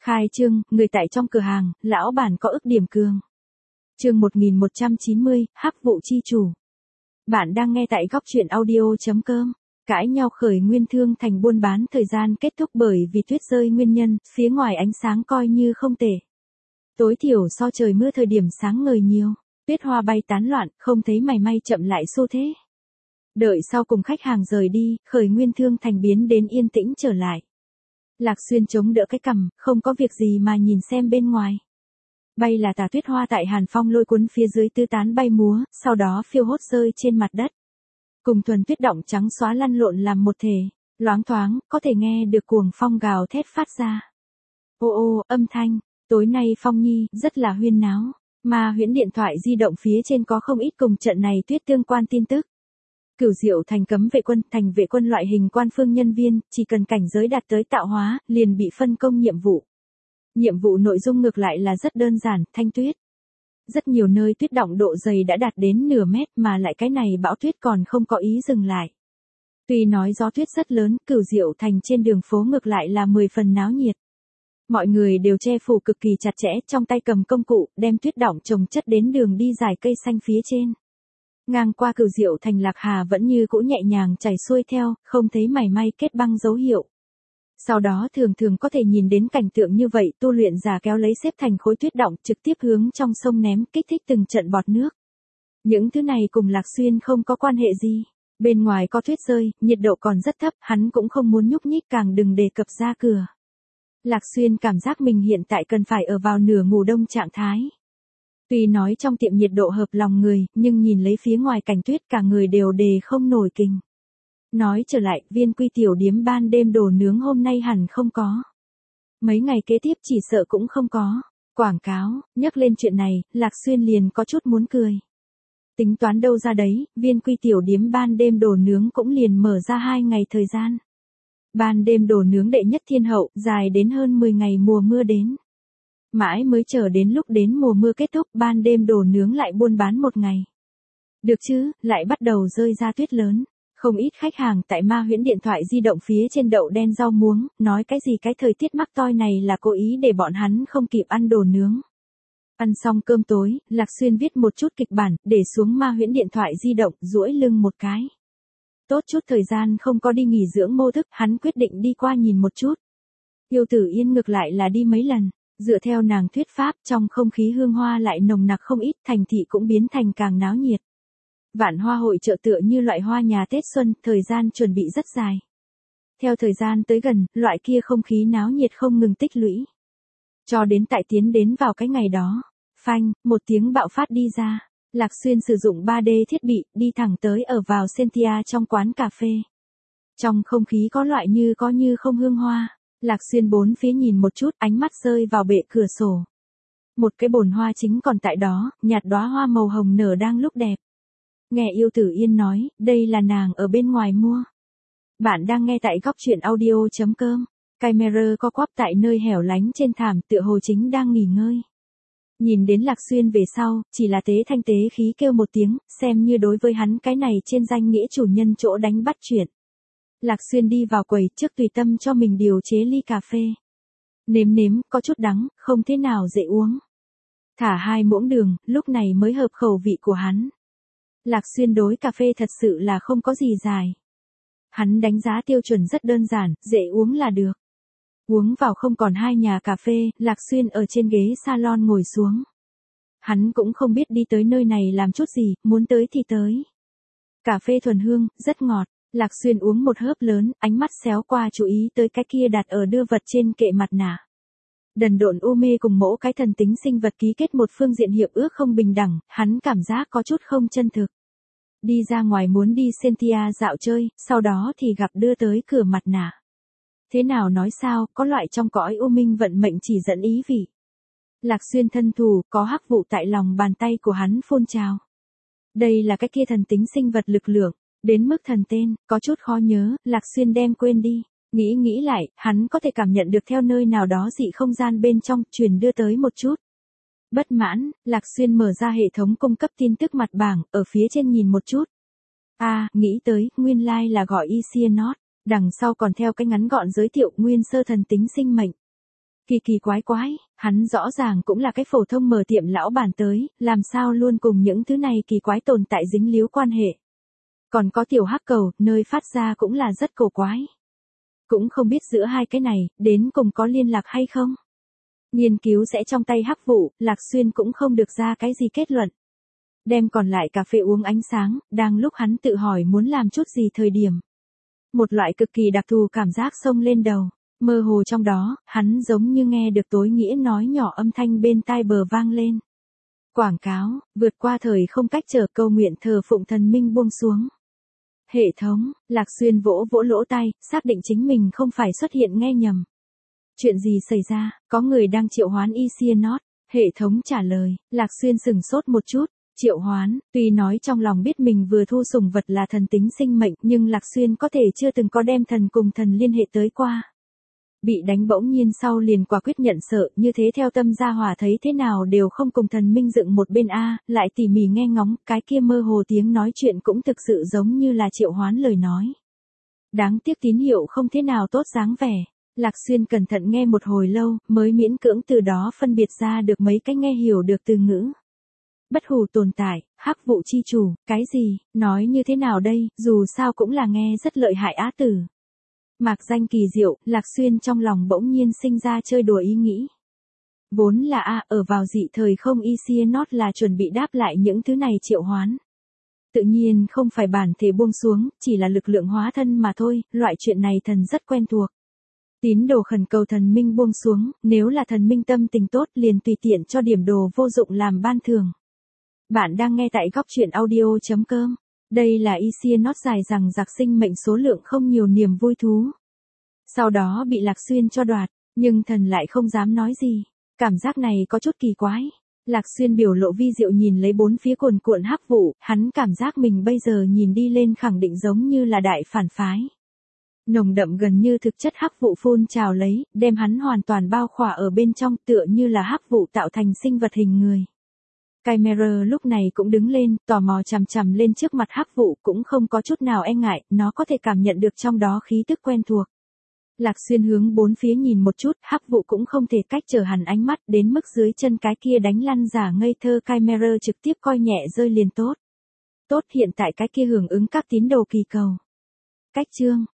Khai trương, người tại trong cửa hàng, lão bản có ức điểm cường. Chương 1190, hắc vụ chi chủ. Bạn đang nghe tại góc truyện audio.com. Cãi nhau khởi nguyên thương thành buôn bán thời gian kết thúc bởi vì tuyết rơi nguyên nhân, phía ngoài ánh sáng coi như không tệ. Tối thiểu so trời mưa thời điểm sáng ngời nhiều, tuyết hoa bay tán loạn, không thấy mảy may chậm lại xu thế. Đợi sau cùng khách hàng rời đi, khởi nguyên thương thành biến đến yên tĩnh trở lại. Lạc Xuyên chống đỡ cái cằm, không có việc gì mà nhìn xem bên ngoài. Bay là tà tuyết hoa tại hàn phong lôi cuốn phía dưới tứ tán bay múa, sau đó phiêu hốt rơi trên mặt đất. Cùng thuần tuyết động trắng xóa lăn lộn làm một thể, loáng thoáng, có thể nghe được cuồng phong gào thét phát ra. Ô ô, âm thanh, tối nay Phong Nhi, rất là huyên náo, mà huyễn điện thoại di động phía trên có không ít cùng trận này tuyết tương quan tin tức. Cửu Diệu thành cấm vệ quân, thành vệ quân loại hình quan phương nhân viên, chỉ cần cảnh giới đạt tới tạo hóa, liền bị phân công nhiệm vụ. Nhiệm vụ nội dung ngược lại là rất đơn giản, thanh tuyết. Rất nhiều nơi tuyết đọng độ dày đã đạt đến nửa mét mà lại cái này bão tuyết còn không có ý dừng lại. Tuy nói gió tuyết rất lớn, Cửu Diệu thành trên đường phố ngược lại là 10 phần náo nhiệt. Mọi người đều che phủ cực kỳ chặt chẽ, trong tay cầm công cụ, đem tuyết đọng chồng chất đến đường đi dài cây xanh phía trên. Ngang qua Cửu Diệu thành Lạc Hà vẫn như cũ nhẹ nhàng chảy xuôi theo, không thấy mảy may kết băng dấu hiệu. Sau đó thường thường có thể nhìn đến cảnh tượng như vậy, tu luyện giả kéo lấy xếp thành khối tuyết đọng trực tiếp hướng trong sông ném, kích thích từng trận bọt nước. Những thứ này cùng Lạc Xuyên không có quan hệ gì. Bên ngoài có tuyết rơi, nhiệt độ còn rất thấp, hắn cũng không muốn nhúc nhích, càng đừng đề cập ra cửa. Lạc Xuyên cảm giác mình hiện tại cần phải ở vào nửa ngủ đông trạng thái. Tuy nói trong tiệm nhiệt độ hợp lòng người, nhưng nhìn lấy phía ngoài cảnh tuyết cả người đều đề không nổi kình. Nói trở lại, Viên Quy tiểu điếm ban đêm đồ nướng hôm nay hẳn không có. Mấy ngày kế tiếp chỉ sợ cũng không có. Quảng cáo, nhắc lên chuyện này, Lạc Xuyên liền có chút muốn cười. Tính toán đâu ra đấy, Viên Quy tiểu điếm ban đêm đồ nướng cũng liền mở ra 2 ngày thời gian. Ban đêm đồ nướng đệ nhất thiên hậu, dài đến hơn 10 ngày mùa mưa đến. Mãi mới chờ đến lúc đến mùa mưa kết thúc, ban đêm đồ nướng lại buôn bán 1 ngày. Được chứ, lại bắt đầu rơi ra tuyết lớn. Không ít khách hàng tại ma huyễn điện thoại di động phía trên đậu đen rau muống, nói cái gì cái thời tiết mắc toi này là cố ý để bọn hắn không kịp ăn đồ nướng. Ăn xong cơm tối, Lạc Xuyên viết một chút kịch bản, để xuống ma huyễn điện thoại di động, duỗi lưng một cái. Tốt chút thời gian không có đi nghỉ dưỡng mô thức, hắn quyết định đi qua nhìn một chút. Yêu Tử Yên ngược lại là đi mấy lần, dựa theo nàng thuyết pháp, trong không khí hương hoa lại nồng nặc không ít, thành thị cũng biến thành càng náo nhiệt. Vạn hoa hội chợ tựa như loại hoa nhà Tết xuân, thời gian chuẩn bị rất dài. Theo thời gian tới gần, loại kia không khí náo nhiệt không ngừng tích lũy. Cho đến tại tiến đến vào cái ngày đó, phanh, một tiếng bạo phát đi ra. Lạc Xuyên sử dụng 3D thiết bị, đi thẳng tới ở vào Sentia trong quán cà phê. Trong không khí có loại như có như không hương hoa. Lạc Xuyên bốn phía nhìn một chút, ánh mắt rơi vào bệ cửa sổ. Một cái bồn hoa chính còn tại đó, nhạt đóa hoa màu hồng nở đang lúc đẹp. Nghe Yêu Tử Yên nói, đây là nàng ở bên ngoài mua. Bạn đang nghe tại góc truyện audio.com. Camera co quắp tại nơi hẻo lánh trên thảm, tựa hồ chính đang nghỉ ngơi. Nhìn đến Lạc Xuyên về sau, chỉ là tế thanh tế khí kêu một tiếng, xem như đối với hắn cái này trên danh nghĩa chủ nhân chỗ đánh bắt chuyện. Lạc Xuyên đi vào quầy trước tùy tâm cho mình điều chế ly cà phê. Nếm nếm, có chút đắng, không thế nào dễ uống. Thả 2 muỗng đường, lúc này mới hợp khẩu vị của hắn. Lạc Xuyên đối cà phê thật sự là không có gì dài. Hắn đánh giá tiêu chuẩn rất đơn giản, dễ uống là được. Uống vào không còn 2 nhà cà phê, Lạc Xuyên ở trên ghế salon ngồi xuống. Hắn cũng không biết đi tới nơi này làm chút gì, muốn tới thì tới. Cà phê thuần hương, rất ngọt. Lạc Xuyên uống một hớp lớn, ánh mắt xéo qua chú ý tới cái kia đặt ở đưa vật trên kệ mặt nạ. Đần độn u mê cùng mẫu cái thần tính sinh vật ký kết một phương diện hiệp ước không bình đẳng, hắn cảm giác có chút không chân thực. Đi ra ngoài muốn đi Sentia dạo chơi, sau đó thì gặp đưa tới cửa mặt nạ. Thế nào nói sao, có loại trong cõi u minh vận mệnh chỉ dẫn ý vị. Lạc Xuyên thân thù, có hắc vụ tại lòng bàn tay của hắn phun trào. Đây là cái kia thần tính sinh vật lực lượng, đến mức thần tên, có chút khó nhớ, Lạc Xuyên đem quên đi. Nghĩ lại, hắn có thể cảm nhận được theo nơi nào đó dị không gian bên trong, truyền đưa tới một chút. Bất mãn, Lạc Xuyên mở ra hệ thống cung cấp tin tức mặt bảng, ở phía trên nhìn một chút. Nghĩ tới, nguyên lai là gọi Isianot, đằng sau còn theo cái ngắn gọn giới thiệu nguyên sơ thần tính sinh mệnh. Kỳ quái, hắn rõ ràng cũng là cái phổ thông mở tiệm lão bản tới, làm sao luôn cùng những thứ này kỳ quái tồn tại dính líu quan hệ. Còn có tiểu hắc cầu, nơi phát ra cũng là rất cổ quái. Cũng không biết giữa hai cái này, đến cùng có liên lạc hay không. Nghiên cứu sẽ trong tay Hắc Vụ, Lạc Xuyên cũng không được ra cái gì kết luận. Đem còn lại cà phê uống ánh sáng, đang lúc hắn tự hỏi muốn làm chút gì thời điểm. Một loại cực kỳ đặc thù cảm giác xông lên đầu, mơ hồ trong đó, hắn giống như nghe được tối nghĩa nói nhỏ âm thanh bên tai bờ vang lên. Quảng cáo, vượt qua thời không cách trở câu nguyện thờ phụng thần minh buông xuống. Hệ thống, Lạc Xuyên vỗ vỗ lỗ tai, xác định chính mình không phải xuất hiện nghe nhầm. Chuyện gì xảy ra, có người đang triệu hoán Isienot. Hệ thống trả lời, Lạc Xuyên sừng sốt một chút. Triệu hoán, tuy nói trong lòng biết mình vừa thu sủng vật là thần tính sinh mệnh, nhưng Lạc Xuyên có thể chưa từng có đem thần cùng thần liên hệ tới qua. Bị đánh bỗng nhiên sau liền quả quyết nhận sợ, như thế theo tâm gia hòa thấy thế nào đều không cùng thần minh dựng một bên a, lại tỉ mỉ nghe ngóng, cái kia mơ hồ tiếng nói chuyện cũng thực sự giống như là triệu hoán lời nói. Đáng tiếc tín hiệu không thế nào tốt dáng vẻ. Lạc Xuyên cẩn thận nghe một hồi lâu, mới miễn cưỡng từ đó phân biệt ra được mấy cái nghe hiểu được từ ngữ. Bất hủ tồn tại, Hắc Vụ chi chủ, cái gì, nói như thế nào đây, dù sao cũng là nghe rất lợi hại á tử. Mạc danh kỳ diệu, Lạc Xuyên trong lòng bỗng nhiên sinh ra chơi đùa ý nghĩ. Vốn là ở vào dị thời không Isienot là chuẩn bị đáp lại những thứ này triệu hoán. Tự nhiên không phải bản thể buông xuống, chỉ là lực lượng hóa thân mà thôi, loại chuyện này thần rất quen thuộc. Tín đồ khẩn cầu thần minh buông xuống, nếu là thần minh tâm tình tốt liền tùy tiện cho điểm đồ vô dụng làm ban thưởng. Bạn đang nghe tại góc truyện audio.com. Đây là Isienot dài rằng giặc sinh mệnh số lượng không nhiều niềm vui thú. Sau đó bị Lạc Xuyên cho đoạt, nhưng thần lại không dám nói gì. Cảm giác này có chút kỳ quái. Lạc Xuyên biểu lộ vi diệu nhìn lấy bốn phía cuồn cuộn hắc vụ, hắn cảm giác mình bây giờ nhìn đi lên khẳng định giống như là đại phản phái. Nồng đậm gần như thực chất hắc vụ phun trào lấy, đem hắn hoàn toàn bao khỏa ở bên trong tựa như là hắc vụ tạo thành sinh vật hình người. Chimera lúc này cũng đứng lên, tò mò chằm chằm lên trước mặt hắc vụ cũng không có chút nào e ngại, nó có thể cảm nhận được trong đó khí tức quen thuộc. Lạc Xuyên hướng bốn phía nhìn một chút, hắc vụ cũng không thể cách trở hẳn ánh mắt đến mức dưới chân cái kia đánh lăn giả ngây thơ Chimera trực tiếp coi nhẹ rơi liền tốt. Tốt hiện tại cái kia hưởng ứng các tín đồ kỳ cầu. Cách chương,